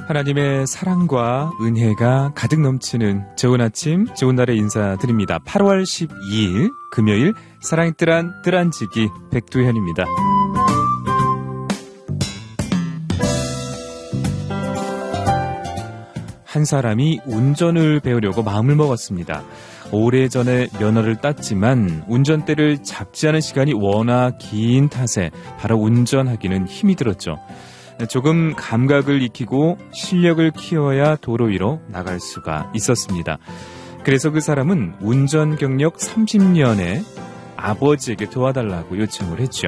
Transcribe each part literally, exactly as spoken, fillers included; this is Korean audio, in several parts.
하나님의 사랑과 은혜가 가득 넘치는 좋은 아침, 좋은 날에 인사드립니다. 팔월 십이일 금요일 사랑의 뜰한 뜰한지기 백두현입니다. 한 사람이 운전을 배우려고 마음을 먹었습니다. 오래전에 면허를 땄지만 운전대를 잡지 않은 시간이 워낙 긴 탓에 바로 운전하기는 힘이 들었죠. 조금 감각을 익히고 실력을 키워야 도로 위로 나갈 수가 있었습니다. 그래서 그 사람은 운전 경력 삼십 년에 아버지에게 도와달라고 요청을 했죠.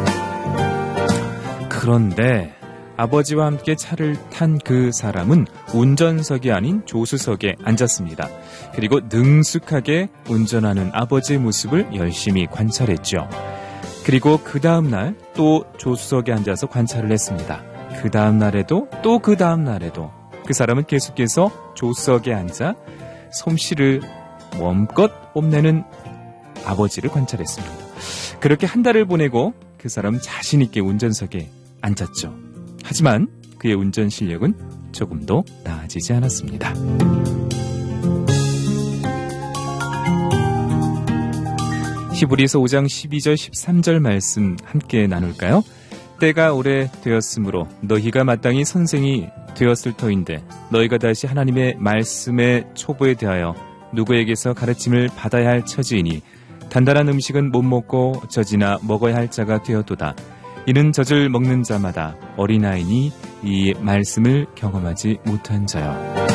그런데 아버지와 함께 차를 탄 그 사람은 운전석이 아닌 조수석에 앉았습니다. 그리고 능숙하게 운전하는 아버지의 모습을 열심히 관찰했죠. 그리고 그 다음날 또 조수석에 앉아서 관찰을 했습니다. 그 다음날에도 또 그 다음날에도 그 사람은 계속해서 조수석에 앉아 솜씨를 멈껏 뽐내는 아버지를 관찰했습니다. 그렇게 한 달을 보내고 그 사람은 자신 있게 운전석에 앉았죠. 하지만 그의 운전 실력은 조금도 나아지지 않았습니다. 히브리서 오장 십이절 십삼절 말씀 함께 나눌까요? 때가 오래 되었으므로 너희가 마땅히 선생이 되었을 터인데 너희가 다시 하나님의 말씀의 초보에 대하여 누구에게서 가르침을 받아야 할 처지이니 단단한 음식은 못 먹고 젖이나 먹어야 할 자가 되었도다. 이는 젖을 먹는 자마다 어린아이니 이 말씀을 경험하지 못한 자요.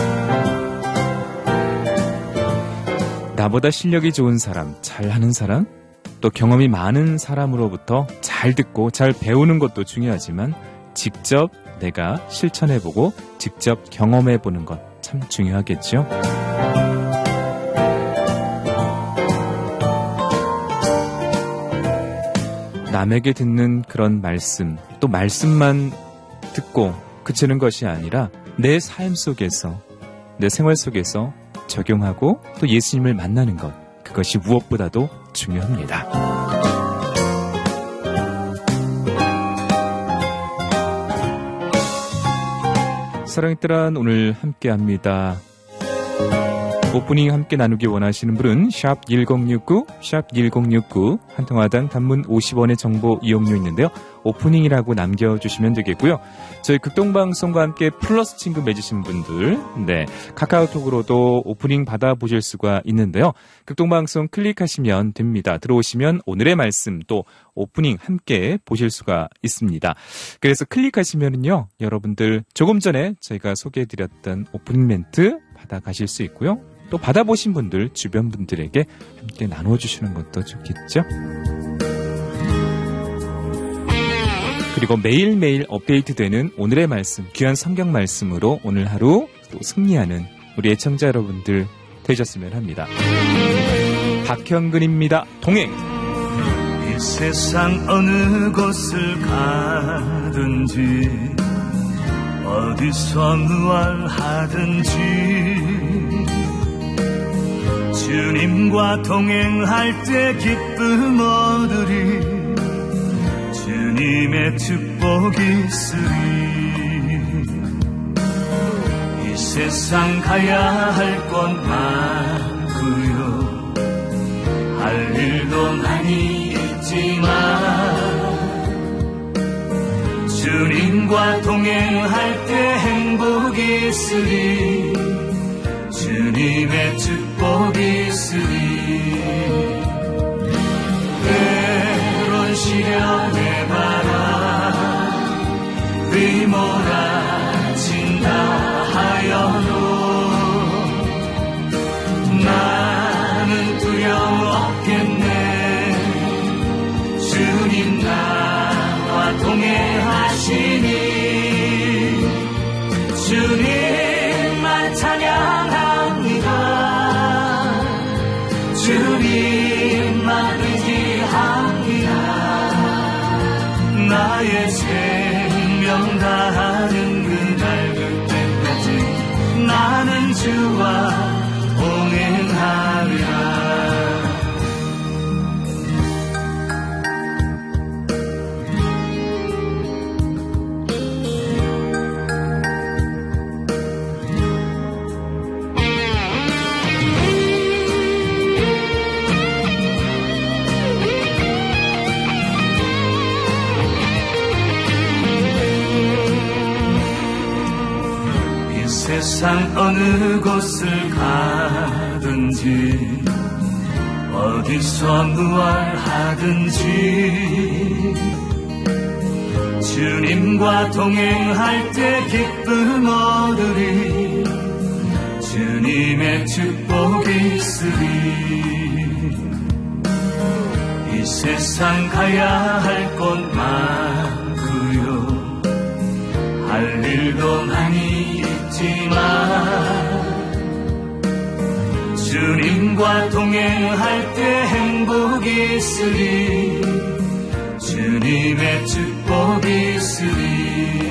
나보다 실력이 좋은 사람, 잘하는 사람, 또 경험이 많은 사람으로부터 잘 듣고 잘 배우는 것도 중요하지만 직접 내가 실천해보고 직접 경험해보는 것 참 중요하겠죠. 남에게 듣는 그런 말씀, 또 말씀만 듣고 그치는 것이 아니라 내 삶 속에서, 내 생활 속에서 적용하고 또 예수님을 만나는 것, 그것이 무엇보다도 중요합니다. 사랑의 뜰한 오늘 함께합니다. 오프닝 함께 나누기 원하시는 분은 샵 일공육구, 샵 일공육구, 한 통화당 단문 오십 원의 정보 이용료 있는데요. 오프닝이라고 남겨주시면 되겠고요. 저희 극동방송과 함께 플러스 친구 맺으신 분들, 네, 카카오톡으로도 오프닝 받아보실 수가 있는데요. 극동방송 클릭하시면 됩니다. 들어오시면 오늘의 말씀 또 오프닝 함께 보실 수가 있습니다. 그래서 클릭하시면은요, 여러분들 조금 전에 저희가 소개해드렸던 오프닝 멘트 받아가실 수 있고요. 또 받아보신 분들, 주변 분들에게 함께 나눠주시는 것도 좋겠죠. 그리고 매일매일 업데이트되는 오늘의 말씀, 귀한 성경 말씀으로 오늘 하루 또 승리하는 우리 애청자 여러분들 되셨으면 합니다. 박형근입니다. 동행. 이 세상 어느 곳을 가든지 어디서 무얼하든지 주님과 동행할 때 기쁨 얻으리 주님의 축복이 있으리 이 세상 가야 할 것 많고요 할 일도 많이 있지만 주님과 동행할 때 행복이 있으리 주님의 축복이 있으리 때론 시련의 바람 휘몰아친다 하여도 나는 두려움 없겠네 주님 나와 동행하시니 주님만 찬양합니다 주님만 의지합니다 나의 생명 다하는 그날 그때까지 나는 주와 동행하리라 세상 어느 곳을 가든지 어디서 무얼하든지 주님과 동행할 때 기쁨 얻으리 주님의 축복이 있으리 이 세상 가야 할 곳 많구요 할 일도 많이 있지만 주님과 동행할 때 행복이 있으리 주님의 축복이 있으리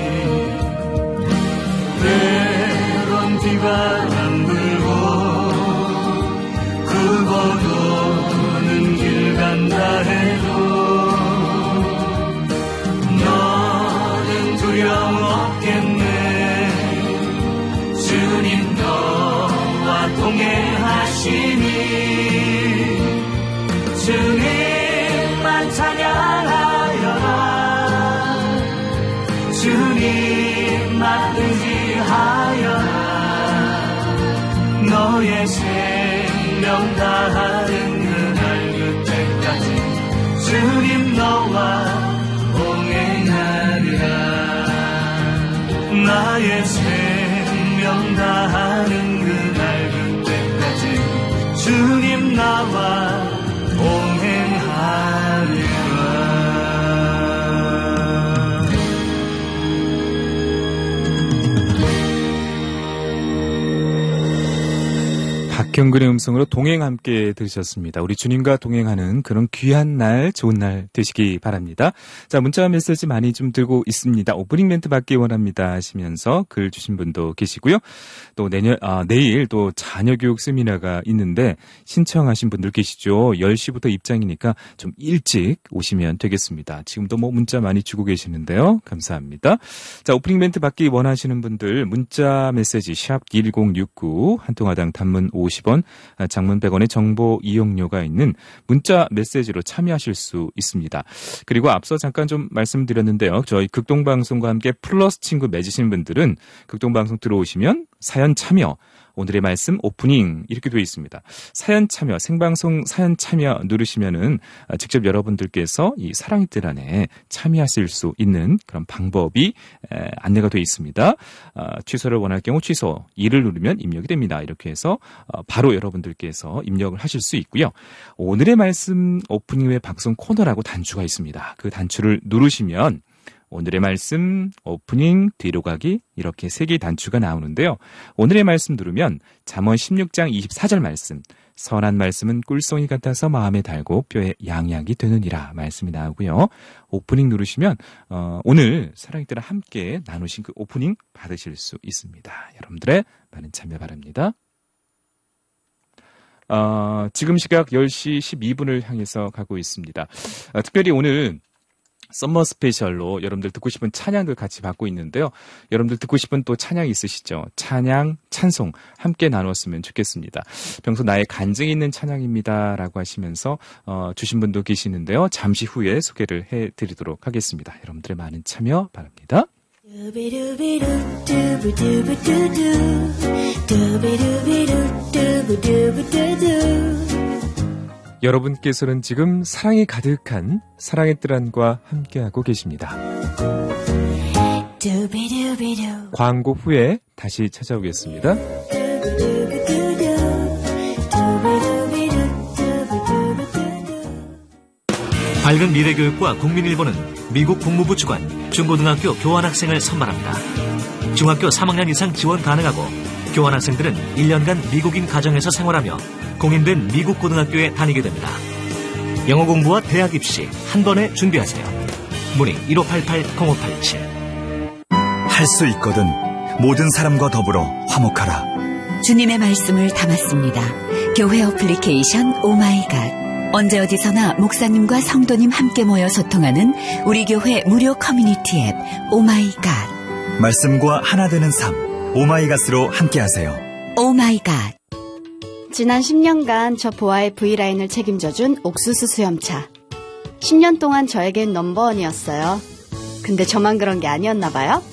때론 비바람 불고 구고도는 길 간다 해도 너는 두려움 없겠네 주님 너와 동행하시니 주님만 찬양하여라 주님만 의지하여라 너의 생명 다하는 그날 그때까지 주님 너와 동행하리라 나의 생명 다하는 그날 그때까지 주님 나와 동행하리라 박형근의 음성으로 동행 함께 들으셨습니다. 우리 주님과 동행하는 그런 귀한 날, 좋은 날 되시기 바랍니다. 자, 문자 메시지 많이 좀 들고 있습니다. 오프닝 멘트 받기 원합니다 하시면서 글 주신 분도 계시고요. 또 내년, 아, 내일 또 자녀교육 세미나가 있는데 신청하신 분들 계시죠. 열 시부터 입장이니까 좀 일찍 오시면 되겠습니다. 지금도 뭐 문자 많이 주고 계시는데요. 감사합니다. 자, 오프닝 멘트 받기 원하시는 분들 문자 메시지 샵 일공육구 한통화당 단문 오십 원, 장문 백 원의 정보 이용료가 있는 문자 메시지로 참여하실 수 있습니다. 그리고 앞서 잠깐 좀 말씀드렸는데요. 저희 극동방송과 함께 플러스 친구 맺으신 분들은 극동방송 들어오시면 사연 참여, 오늘의 말씀 오프닝 이렇게 되어 있습니다. 사연 참여, 생방송 사연 참여 누르시면은 직접 여러분들께서 이 사랑의 뜰 안에 참여하실 수 있는 그런 방법이 안내가 되어 있습니다. 취소를 원할 경우 취소, 이를 누르면 입력이 됩니다. 이렇게 해서 바로 여러분들께서 입력을 하실 수 있고요. 오늘의 말씀 오프닝 외 방송 코너라고 단추가 있습니다. 그 단추를 누르시면 오늘의 말씀, 오프닝, 뒤로 가기 이렇게 세 개의 단추가 나오는데요. 오늘의 말씀 누르면 잠언 십육 장 이십사 절 말씀, 선한 말씀은 꿀송이 같아서 마음에 달고 뼈에 양약이 되느니라 말씀이 나오고요. 오프닝 누르시면 어, 오늘 사랑의 뜰 함께 나누신 그 오프닝 받으실 수 있습니다. 여러분들의 많은 참여 바랍니다. 어, 지금 시각 열 시 십이 분을 향해서 가고 있습니다. 어, 특별히 오늘 썸머 스페셜로 여러분들 듣고 싶은 찬양들 같이 받고 있는데요. 여러분들 듣고 싶은 또 찬양 있으시죠? 찬양, 찬송 함께 나눴으면 좋겠습니다. 평소 나의 간증이 있는 찬양입니다 라고 하시면서 어, 주신 분도 계시는데요. 잠시 후에 소개를 해드리도록 하겠습니다. 여러분들의 많은 참여 바랍니다. 여러분께서는 지금 사랑이 가득한 사랑의 뜰 안과 함께하고 계십니다. 광고 후에 다시 찾아오겠습니다. 밝은 미래교육과 국민일보는 미국 국무부 주관 중고등학교 교환학생을 선발합니다. 중학교 삼 학년 이상 지원 가능하고 교환학생들은 일 년간 미국인 가정에서 생활하며 공인된 미국 고등학교에 다니게 됩니다. 영어 공부와 대학 입시 한 번에 준비하세요. 문의 일오팔팔 공오팔칠. 할 수 있거든. 모든 사람과 더불어 화목하라. 주님의 말씀을 담았습니다. 교회 어플리케이션 오마이갓. 언제 어디서나 목사님과 성도님 함께 모여 소통하는 우리 교회 무료 커뮤니티 앱 오마이갓. 말씀과 하나 되는 삶 오마이갓으로 함께하세요. 오마이갓. 지난 십 년간 저 보아의 V라인을 책임져준 옥수수 수염차. 십 년 동안 저에겐 넘버원이었어요. 근데 저만 그런 게 아니었나 봐요.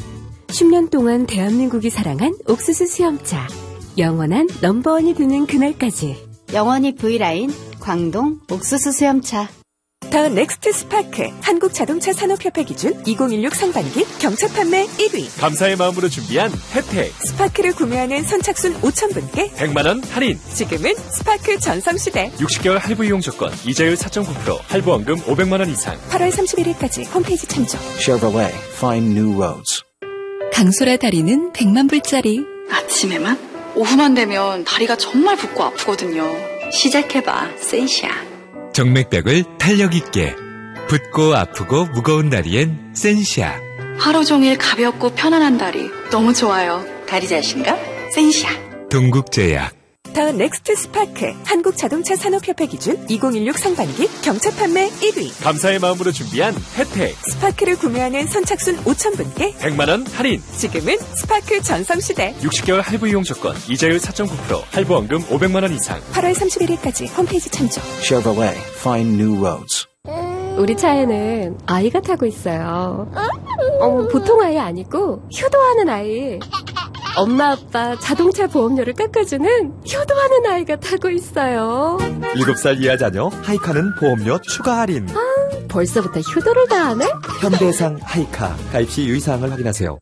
십 년 동안 대한민국이 사랑한 옥수수 수염차. 영원한 넘버원이 되는 그날까지. 영원히 V라인 광동 옥수수 수염차. 더 넥스트 스파크 한국자동차 산업협회 기준 이천십육 상반기 경차 판매 일 위. 감사의 마음으로 준비한 혜택. 스파크를 구매하는 선착순 오천 분께 백만 원 할인. 지금은 스파크 전성시대. 육십 개월 할부 이용 조건, 이자율 사 점 구 퍼센트, 할부원금 오백만 원 이상. 팔월 삼십일일까지 홈페이지 참조. Chevrolet, find new roads. 강소라 다리는 백만 불짜리. 아침에만? 오후만 되면 다리가 정말 붓고 아프거든요. 시작해봐, 센샤. 정맥벽을 탄력 있게. 붓고 아프고 무거운 다리엔 센샤. 하루 종일 가볍고 편안한 다리 너무 좋아요. 다리 자신감? 센샤. 동국제약. 더 넥스트 스파크 한국자동차 산업협회 기준 이천십육 상반기 경차 판매 일 위. 감사의 마음으로 준비한 혜택. 스파크를 구매하는 선착순 오천 분께 백만 원 할인. 지금은 스파크 전성시대. 육십 개월 할부 이용 조건, 이자율 사 점 구 퍼센트, 할부원금 오백만 원 이상. 팔월 삼십일일까지 홈페이지 참조. Chevrolet, find new roads. 우리 차에는 아이가 타고 있어요. 어, 보통 아이 아니고 효도하는 아이. 엄마 아빠 자동차 보험료를 깎아주는 효도하는 아이가 타고 있어요. 일곱 살 이하 자녀 하이카는 보험료 추가 할인. 아, 벌써부터 효도를 다 하네? 현대해상 하이카 가입 시 유의사항을 확인하세요.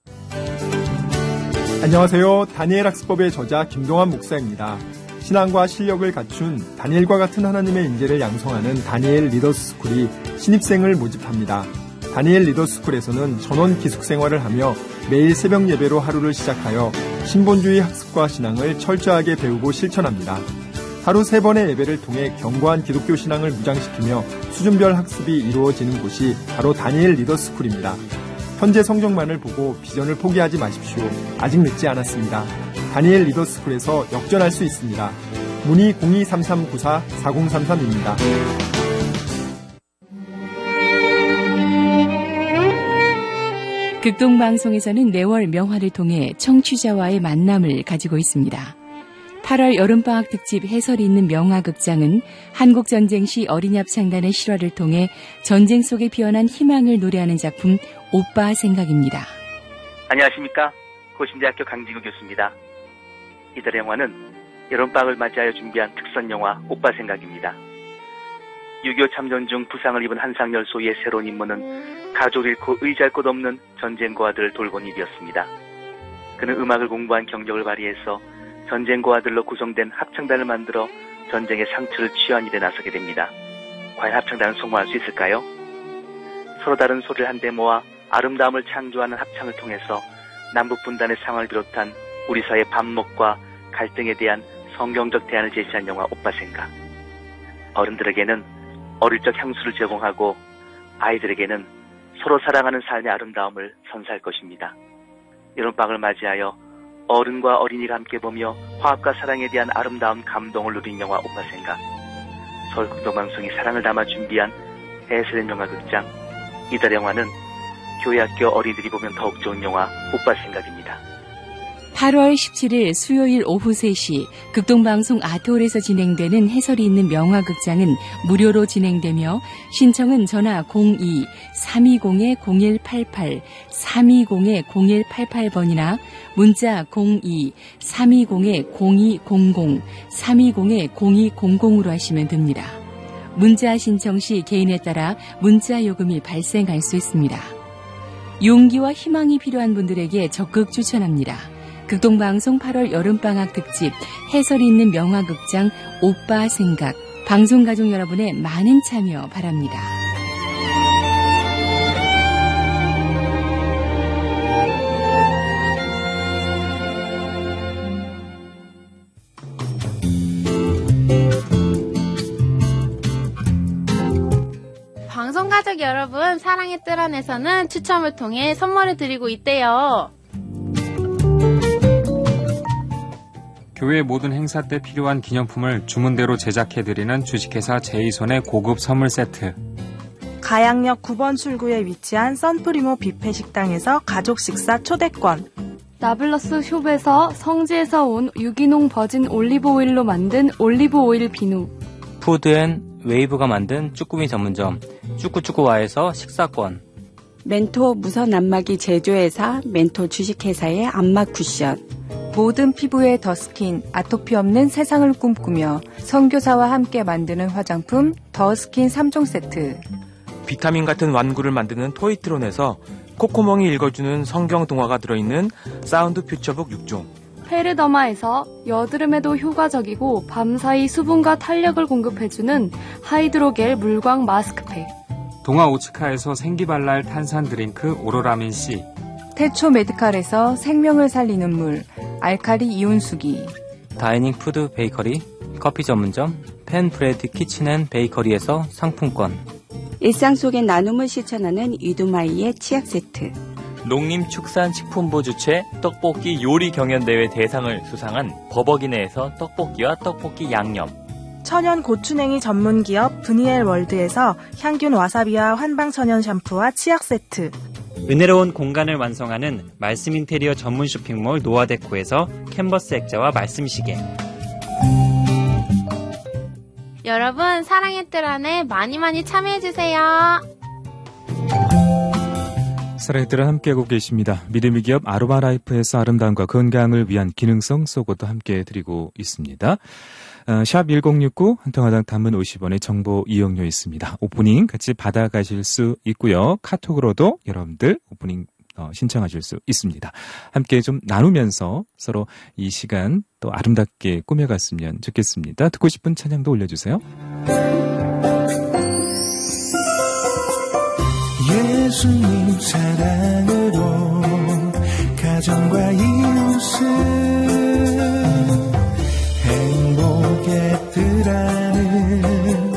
안녕하세요. 다니엘 학습법의 저자 김동환 목사입니다. 신앙과 실력을 갖춘 다니엘과 같은 하나님의 인재를 양성하는 다니엘 리더스쿨이 신입생을 모집합니다. 다니엘 리더스쿨에서는 전원 기숙생활을 하며 매일 새벽 예배로 하루를 시작하여 신본주의 학습과 신앙을 철저하게 배우고 실천합니다. 하루 세 번의 예배를 통해 견고한 기독교 신앙을 무장시키며 수준별 학습이 이루어지는 곳이 바로 다니엘 리더스쿨입니다. 현재 성적만을 보고 비전을 포기하지 마십시오. 아직 늦지 않았습니다. 다니엘 리더스쿨에서 역전할 수 있습니다. 문의 공이 삼삼구사 사공삼삼입니다. 극동방송에서는 매월 명화를 통해 청취자와의 만남을 가지고 있습니다. 팔월 여름방학 특집 해설이 있는 명화극장은 한국전쟁 시 어린이 합창단의 실화를 통해 전쟁 속에 피어난 희망을 노래하는 작품 오빠 생각입니다. 안녕하십니까. 고신대학교 강진구 교수입니다. 이달 영화는 여름방학을 맞이하여 준비한 특선영화 오빠 생각입니다. 육이오 참전 중 부상을 입은 한상열 소위의 새로운 임무는 가족을 잃고 의지할 곳 없는 전쟁고아들을 돌본 일이었습니다. 그는 음악을 공부한 경력을 발휘해서 전쟁고아들로 구성된 합창단을 만들어 전쟁의 상처를 취한 일에 나서게 됩니다. 과연 합창단은 성공할 수 있을까요? 서로 다른 소리를 한데 모아 아름다움을 창조하는 합창을 통해서 남북분단의 상황을 비롯한 우리 사회의 반목과 갈등에 대한 성경적 대안을 제시한 영화 오빠 생각. 어른들에게는 어릴 적 향수를 제공하고 아이들에게는 서로 사랑하는 삶의 아름다움을 선사할 것입니다. 이런 방을 맞이하여 어른과 어린이가 함께 보며 화합과 사랑에 대한 아름다운 감동을 누린 영화 오빠 생각. 서울극동방송이 사랑을 담아 준비한 해설된 영화극장. 이달 영화는 교회학교 어린이들이 보면 더욱 좋은 영화 오빠 생각입니다. 팔월 십칠일 수요일 오후 세 시 극동방송 아트홀에서 진행되는 해설이 있는 명화극장은 무료로 진행되며 신청은 전화 공이 삼이공 공일팔팔 삼이공 공일팔팔 번이나 문자 공이 삼이공 공이공공 삼이공 공이공공으로 하시면 됩니다. 문자 신청 시 개인에 따라 문자 요금이 발생할 수 있습니다. 용기와 희망이 필요한 분들에게 적극 추천합니다. 극동방송 팔월 여름방학 특집 해설이 있는 명화극장 오빠 생각. 방송가족 여러분의 많은 참여 바랍니다. 방송가족 여러분, 사랑의 뜰 안에서는 추첨을 통해 선물을 드리고 있대요. 교회 모든 행사 때 필요한 기념품을 주문대로 제작해드리는 주식회사 제이손의 고급 선물 세트. 가양역 구 번 출구에 위치한 선프리모 뷔페 식당에서 가족 식사 초대권. 나블러스 숍에서 성지에서 온 유기농 버진 올리브 오일로 만든 올리브 오일 비누. 푸드앤 웨이브가 만든 쭈꾸미 전문점 쭈꾸쭈꾸와에서 식사권. 멘토 무선 안마기 제조회사 멘토 주식회사의 안마 쿠션, 모든 피부의 더스킨, 아토피 없는 세상을 꿈꾸며 선교사와 함께 만드는 화장품 더스킨 삼 종 세트, 비타민 같은 완구를 만드는 토이트론에서 코코몽이 읽어주는 성경 동화가 들어있는 사운드 퓨처북 육 종, 페르더마에서 여드름에도 효과적이고 밤사이 수분과 탄력을 공급해주는 하이드로겔 물광 마스크팩, 동아 오츠카에서 생기발랄 탄산 드링크 오로라민 C, 태초 메디칼에서 생명을 살리는 물 알칼리 이온수기, 다이닝 푸드 베이커리 커피 전문점 펜브레드 키친앤베이커리에서 상품권, 일상 속의 나눔을 실천하는 이두마이의 치약 세트, 농림축산식품부 주최 떡볶이 요리 경연대회 대상을 수상한 버버기네에서 떡볶이와 떡볶이 양념, 천연 고추냉이 전문기업 브니엘 월드에서 향균 와사비와 환방천연 샴푸와 치약 세트, 은혜로운 공간을 완성하는 말씀 인테리어 전문 쇼핑몰 노아데코에서 캔버스 액자와 말씀 시계. 여러분, 사랑의 뜰 안에 많이 많이 참여해주세요. 사랑의 뜰을 함께하고 계십니다. 믿음의 기업 아로마라이프에서 아름다움과 건강을 위한 기능성 속옷도 함께 드리고 있습니다. 어, 샵 천육십구, 한통화당 단문 오십 원의 정보 이용료 있습니다. 오프닝 같이 받아가실 수 있고요. 카톡으로도 여러분들 오프닝 어, 신청하실 수 있습니다. 함께 좀 나누면서 서로 이 시간 또 아름답게 꾸며갔으면 좋겠습니다. 듣고 싶은 찬양도 올려주세요. 예수님 사랑으로 가정과 이웃을 행복의 뜰 안을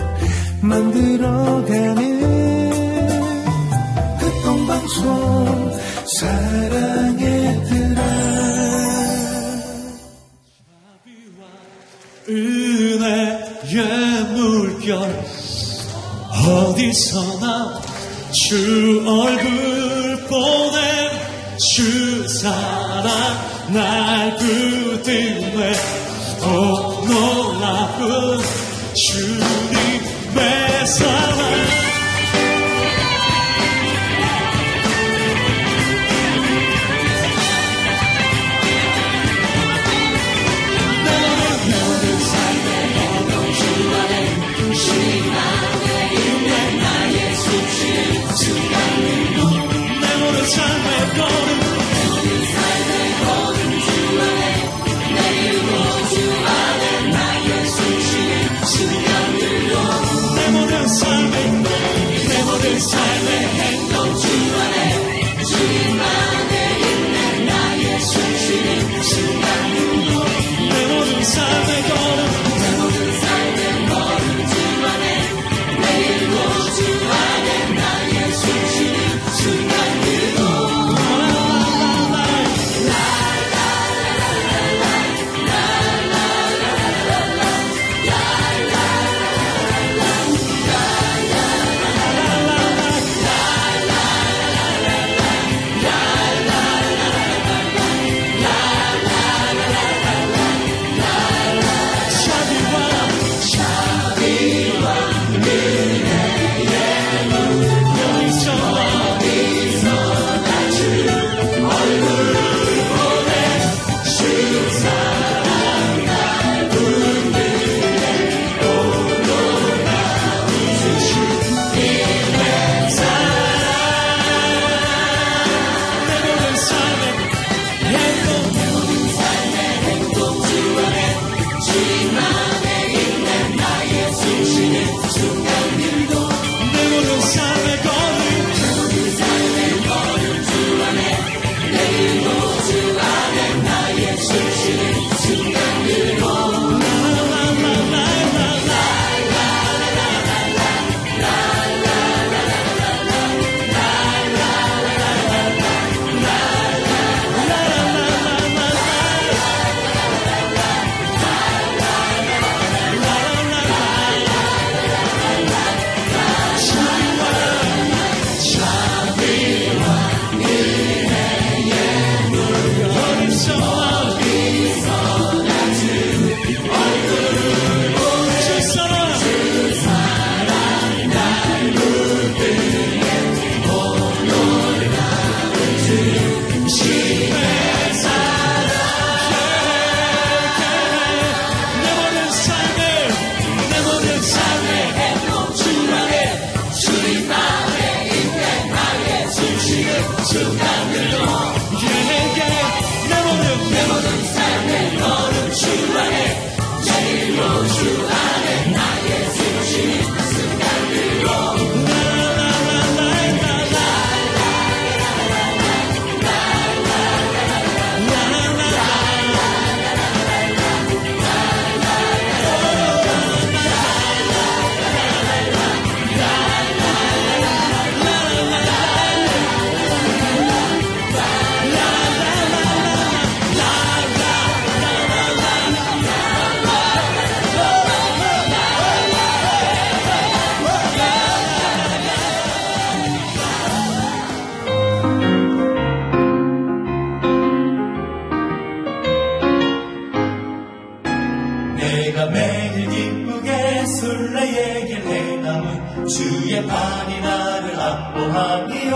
만들어가는 극동방송 사랑의 뜰 안, 은혜의 물결 어디서나 주 얼굴 보내 주 사랑 날 붙들매 오 놀라운 주님의 사랑 너는 삶의 어려운 주 안에 주님 안에 있는 나의 숨쉬는 순간으로 내 모든 삶의 걸음 내 모든 삶의 걸음 주 안에 내 이름으로 주 안에 나의 숨쉬는 순간으로 내 모든 삶의 순간들로 yeah, yeah. 내 모든 내 모든 삶의 너는 주 안에 내일로 주 안에 나의 숨쉬는 순간들로 주의 팔이 나를 안보하니요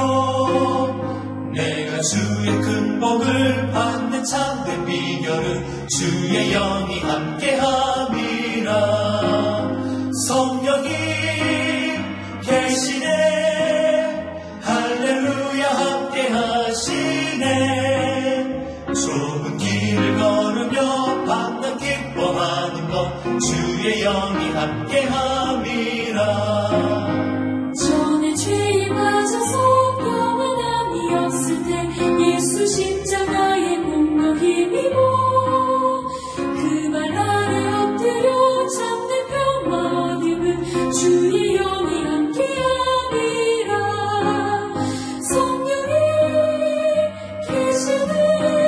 내가 주의 큰 복을 받는 참된 비결은 주의 영이 함께함이라 성령이 계시네 할렐루야 함께하시네 좁은 길을 걸으며 밤낮 기뻐하는 것 주의 영이 함께함이라 전에 죄에 빠져서 평안함이 없을 때 예수 십자가의 공로 힘입어 그 발 아래 엎드려 참된 평화 얻음은 주의 영이 함께함이라 성령이 계시네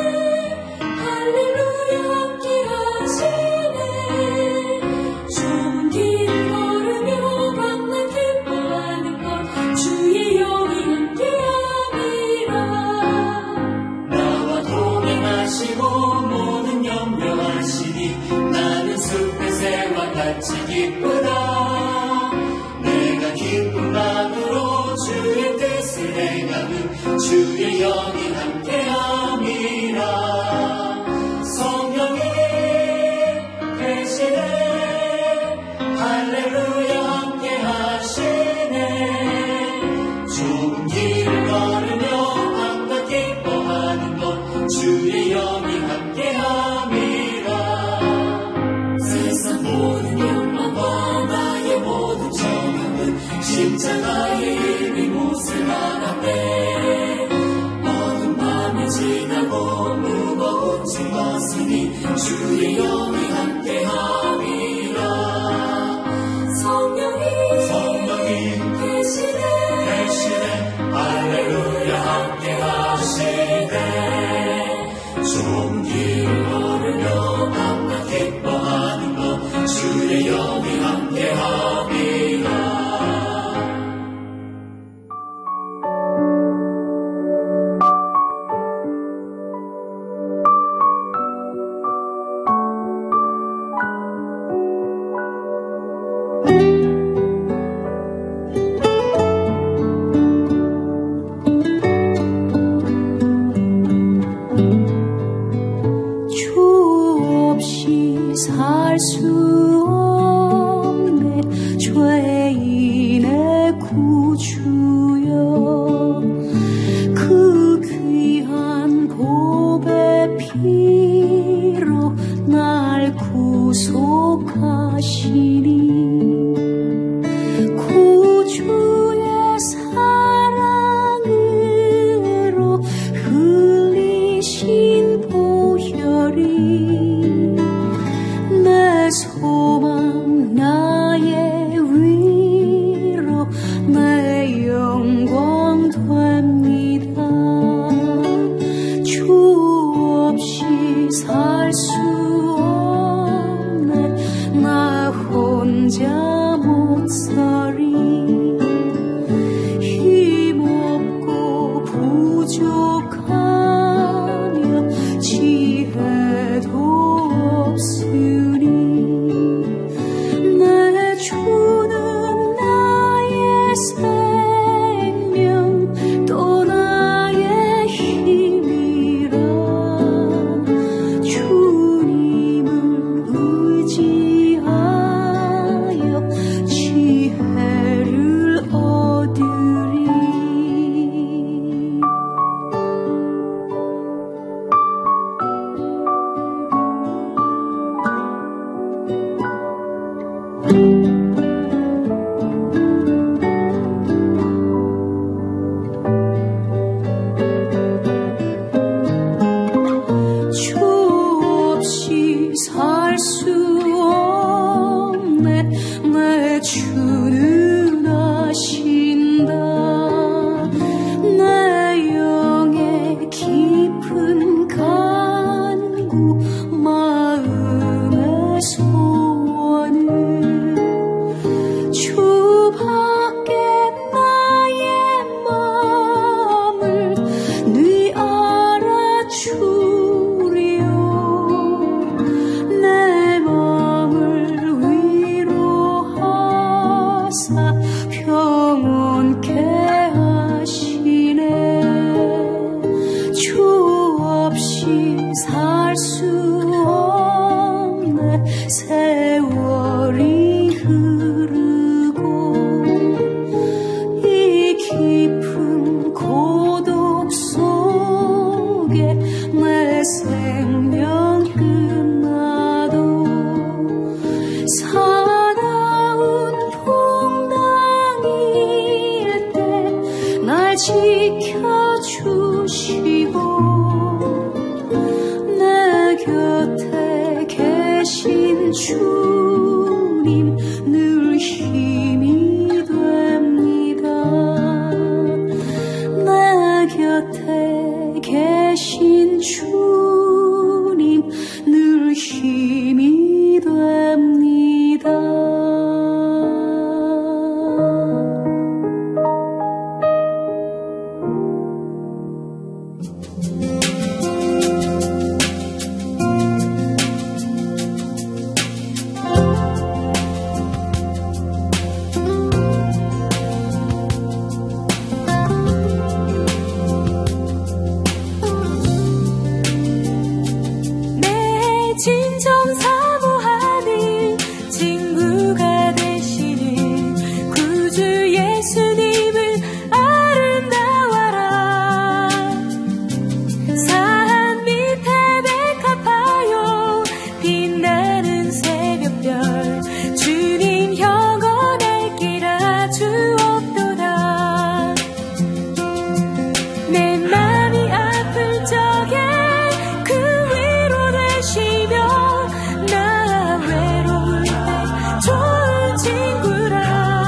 할렐루야 함께하시네 좁은 길을 걸으며 밤낮 기뻐하는 것 주의 영이 함께함이라 나와 동행하시고 모든 염려하시니 나는 숲의 새와 같이 기쁘다 내가 기쁨만으로 주의 뜻을 행하는 주의 영이 함께함이라 성령이 계시네 할렐루야 함께하시네 좁은 길을 걸으며 밤낮 기뻐하는 것 주의 영이 함께함이라 세상 모든 욕망과 나의 모든 정욕은 십자가의 일이 못을 알았네 어둠 밤이 지나고 무거운 짐 벗으니 주의 영이 함께함이라 성령이 성령이 계시네 계시네 할렐루야 함께하시네 좁은 길을 걸으며 밤낮 기뻐하는 것 주의 영이 함께함이라 주 없이 살 수 없네 생명 끝나도 사나운 풍랑일 때 날 지켜주시고 내 곁에 계신 주님 늘 힘이 됩니다. 내 곁에 계신 주님 늘 힘이 됩니다. 내 진정 사모하는 친구가 되시는 구주 예수님을 아름다워라. 산 밑에 백합하여 빛나는 새벽별 주님 영원할 길아 주옵도다. 내 맘이 아플 적에 그 위로 되시며 나 외로울 때 좋은 친구라.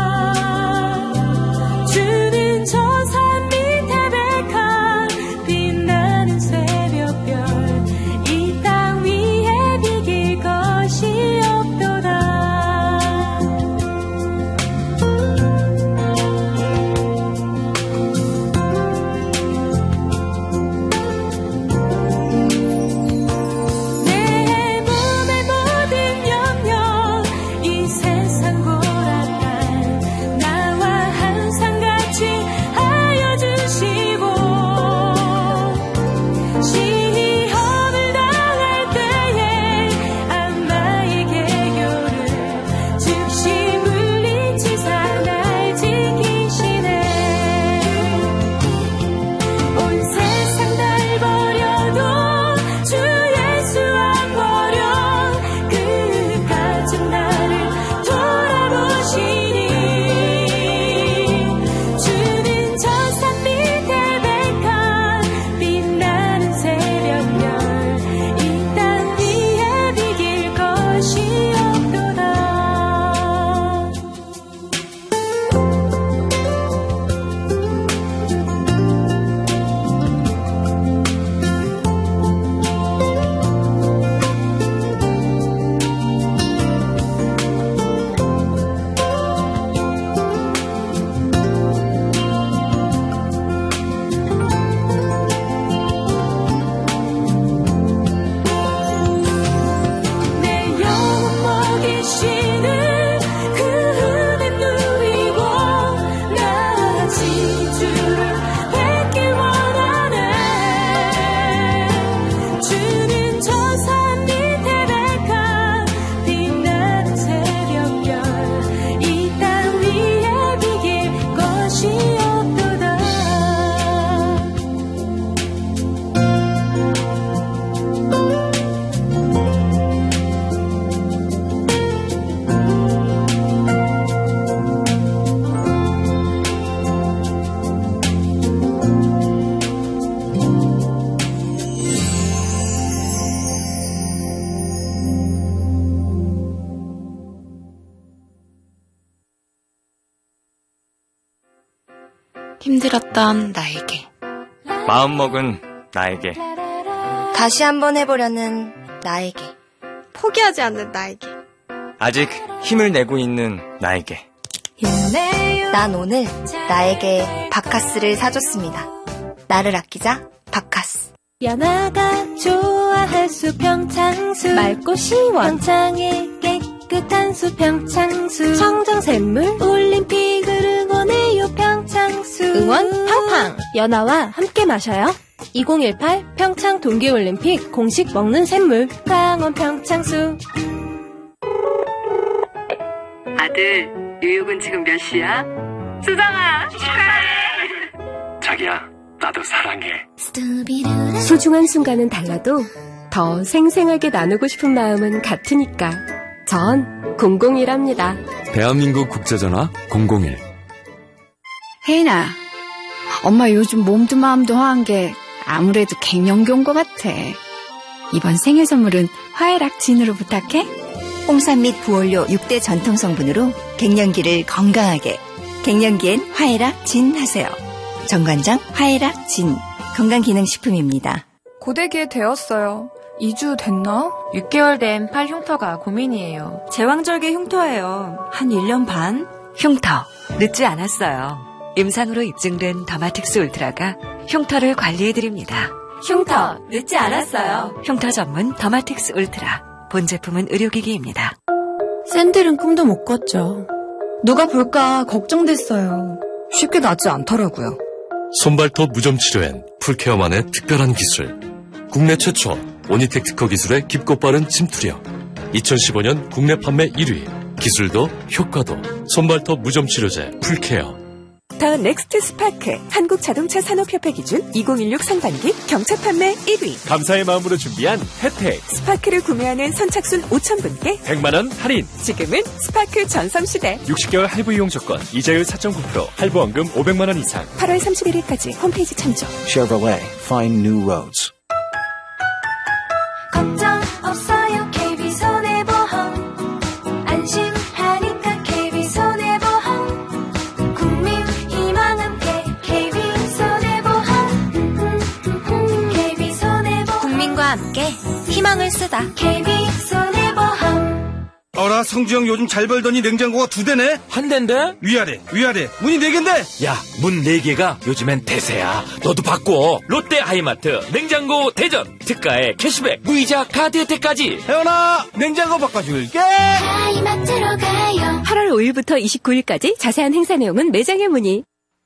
주는 저 산 밑에 백합 빛나는 새벽별 이 땅 위에 비길 것이 없도다. 내 몸의 모든 염려 이 세상 고란한 나와 항상 같이 하여 주시고 시험을 당할 때에 악마의 개교를 즉시 물리치사 날 지키시네. 온 세상 날 버려도 주 예수 안 버려 끝까지 나를 돌아보시니. 주는 저 산 밑에 백합 빛나는 새벽별 이 땅 위에 비길 것이 없도다. 내 영혼 먹이시는 그 은혜 누리고 나같이 주를 뵙길 원하네. 주는 저 산 밑에 백합 빛나는 새벽별 이 땅 위에 비길 것이 없도다. 힘들었던 나에게, 마음먹은 나에게, 다시 한번 해보려는 나에게, 포기하지 않는 나에게. 아직 힘을 내고 있는 나에게. 난 오늘 나에게 바카스를 사줬습니다. 나를 아끼자 바카스. 연아가 좋아할 수 평창수 맑고 시원 평창의 깨끗한 수 평창수 청정샘물 올림픽을 응원해요 평창수 응원 팡팡 연아와 함께 마셔요. 이천십팔 평창 동계올림픽 공식 먹는 샘물 강원 평창수. 아들, 뉴욕은 지금 몇 시야? 수정아, 축하해! 자기야, 나도 사랑해. 소중한 순간은 달라도 더 생생하게 나누고 싶은 마음은 같으니까 전 공공일합니다. 대한민국 국제전화 공공일. 혜인아, 엄마 요즘 몸도 마음도 화한 게 아무래도 갱년기 온 것 같아. 이번 생일 선물은 화해락 진으로 부탁해. 홍삼 및 부원료 육 대 전통 성분으로 갱년기를 건강하게. 갱년기엔 화해락 진 하세요. 정관장 화해락 진. 건강기능식품입니다. 고데기에 되었어요. 이 주 됐나? 육 개월 된 팔 흉터가 고민이에요. 제왕절개 흉터예요. 한 일 년 반? 흉터, 늦지 않았어요. 임상으로 입증된 더마틱스 울트라가 흉터를 관리해드립니다. 흉터, 늦지 않았어요. 흉터 전문 더마틱스 울트라. 본 제품은 의료기기입니다. 샌들은 꿈도 못 꿨죠. 누가 볼까 걱정됐어요. 쉽게 낫지 않더라고요. 손발톱 무좀 치료엔 풀케어만의 특별한 기술. 국내 최초 오니텍 특허 기술의 깊고 빠른 침투력. 이천십오 년 국내 판매 일 위. 기술도 효과도 손발톱 무좀 치료제 풀케어. 더 넥스트 스파크 한국자동차 산업협회 기준 이천십육 상반기 경차 판매 일 위. 감사의 마음으로 준비한 혜택. 스파크를 구매하는 선착순 오천 분께 백만 원 할인. 지금은 스파크 전섬시대. 육십 개월 할부 이용 조건, 이자율 사 점 구 퍼센트, 할부원금 오백만 원 이상. 팔월 삼십일일까지 홈페이지 참조. Chevrolet, find new roads. 걱정 없어요. 케이비손해보험 안심하니까 케이비손해보험 국민 희망 함께 케이비손해보험 케이비손해보험 국민과 함께 희망을 쓰다. 케이비손해보험. 어라, 성주형 요즘 잘 벌더니 냉장고가 두 대네? 한 대인데? 위아래 위아래 문이 네 개인데? 야, 문 네 개가 요즘엔 대세야. 너도 바꿔. 롯데 하이마트 냉장고 대전. 특가에 캐시백, 무이자 카드 혜택까지. 혜원아, 냉장고 바꿔줄게. 하이마트로 가요. 팔월 오일부터 이십구일까지 자세한 행사 내용은 매장에 문의.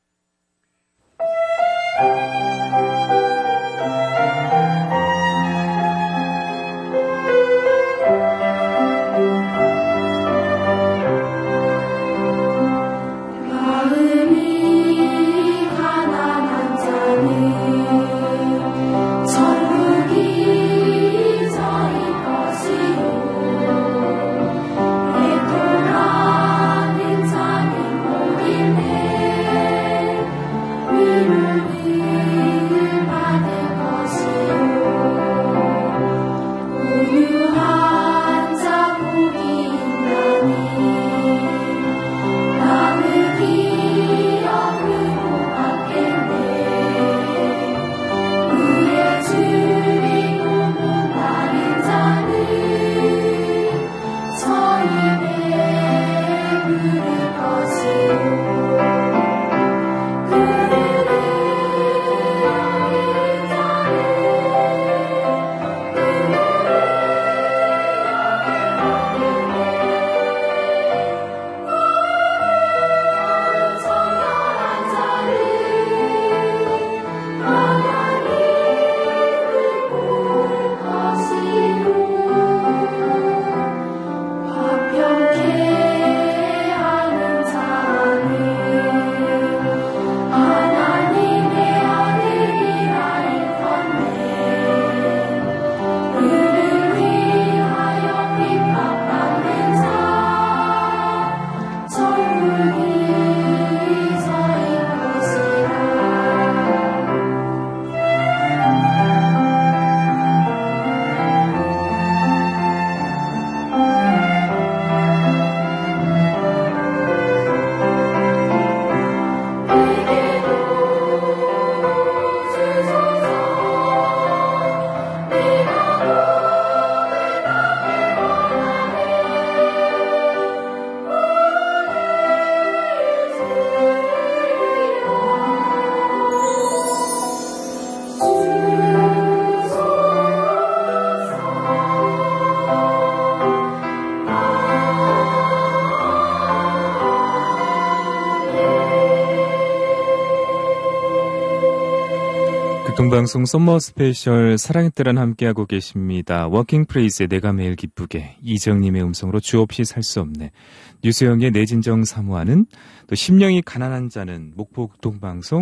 교통방송 썸머 스페셜 사랑의 때란 함께하고 계십니다. 워킹 프레이즈의 내가 매일 기쁘게, 이정님의 음성으로 주 없이 살 수 없네, 류수영의 내 진정 사모하는, 또 심령이 가난한 자는 목포 교통방송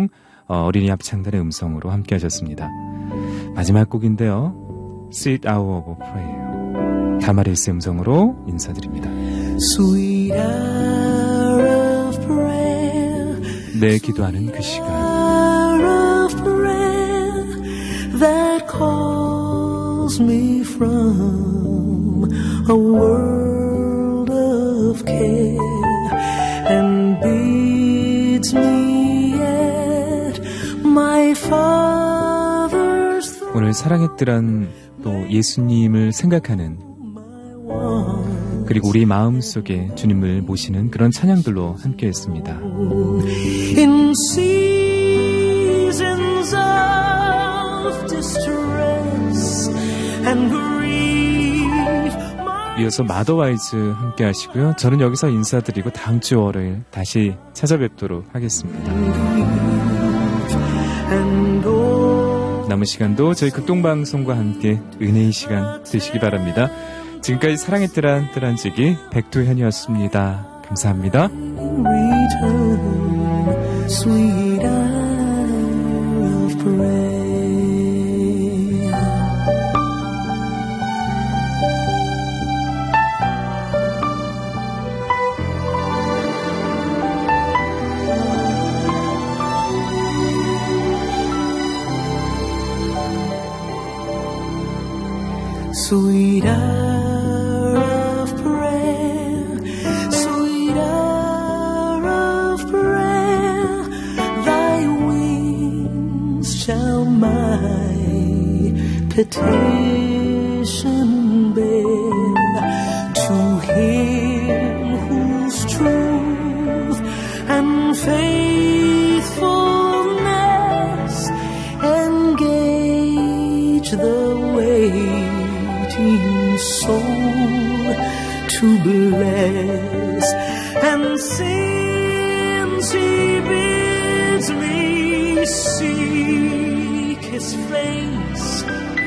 어린이 합창단의 음성으로 함께 하셨습니다. 마지막 곡인데요. Sweet Hour of Prayer. 다마리스의 음성으로 인사드립니다. Sweet hour of prayer. 내 기도하는 그 시간. Hour of prayer that calls me from a world of care and bids me at my father's throne. 오늘 사랑의 뜰한 또 예수님을 생각하는 그리고 우리 마음속에 주님을 모시는 그런 찬양들로 함께했습니다. In seasons of distress and grief. 이어서 마더와이즈 함께 하시고요. 저는 여기서 인사드리고 다음 주 월요일 다시 찾아뵙도록 하겠습니다. 남은 시간도 저희 극동방송과 함께 은혜의 시간 되시기 바랍니다. 지금까지 사랑의 뜨란 뜨란지기 백두현이었습니다. 감사합니다. Return, sweet hour of prayer. Sweet hour of prayer, sweet hour of prayer, thy wings shall my petition bear to him whose truth and faithfulness engage the waiting soul to bless. And since he bids me seek his face